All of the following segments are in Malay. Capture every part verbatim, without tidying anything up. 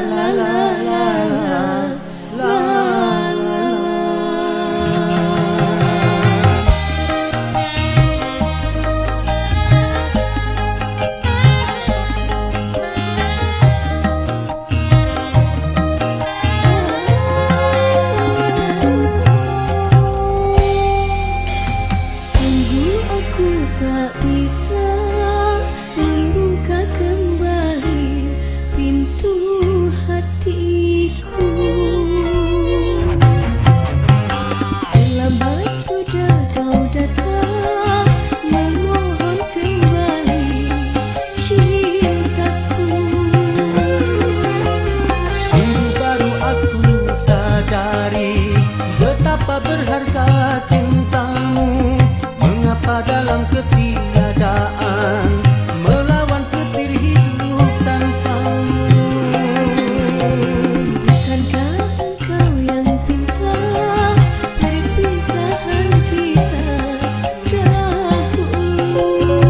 la la la la la. Tak bisa membuka kembali pintu hatiku. Terlambat sudah kau datang memohon kembali cintaku. Sungguh baru aku sadari betapa berharga cintamu. Mengapa dalam ketiadaan melawan petir hidup tanpamu? Bukankah engkau yang timpa perpisahan kita dahulu?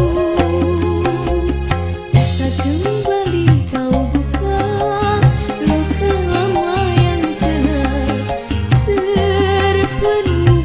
Bisa kembali kau buka luka lama yang telah terpendam.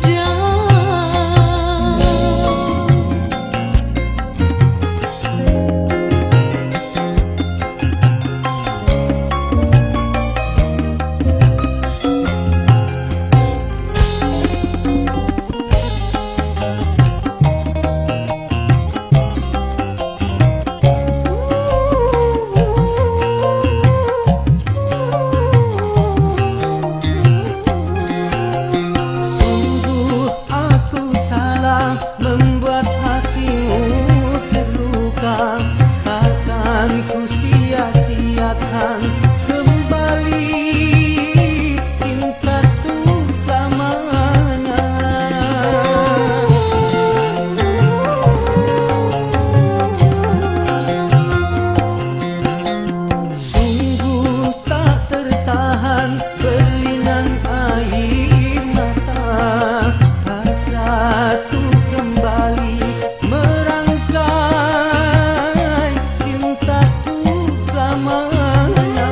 Membuat hatimu terluka, takkan ku sia-siakan kembali cinta untuk selamanya. Sungguh tak tertahan berlinang air mata, hasrat kembali merangkai cinta untuk selamanya.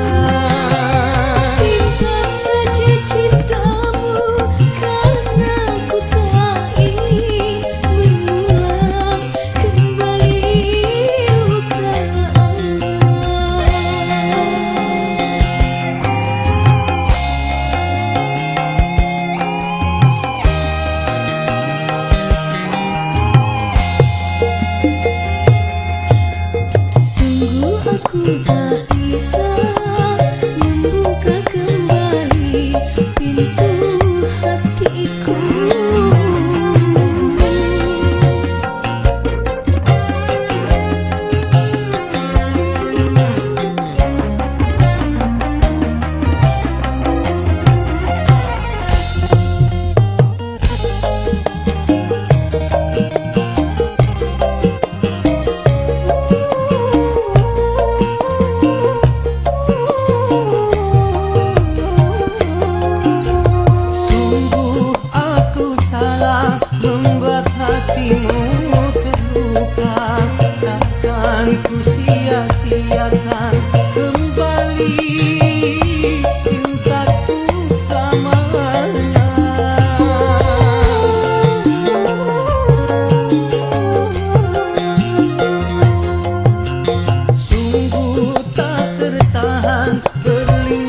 Simpan saja cintamu karena ku tak ingin mengulang kembali luka lama. Aku tak bisa membuka kembali pintu hatiku. Membuat hatimu terluka, takkan ku sia-siakan kembali cintaku selamanya. Sungguh tak tertahan berlinang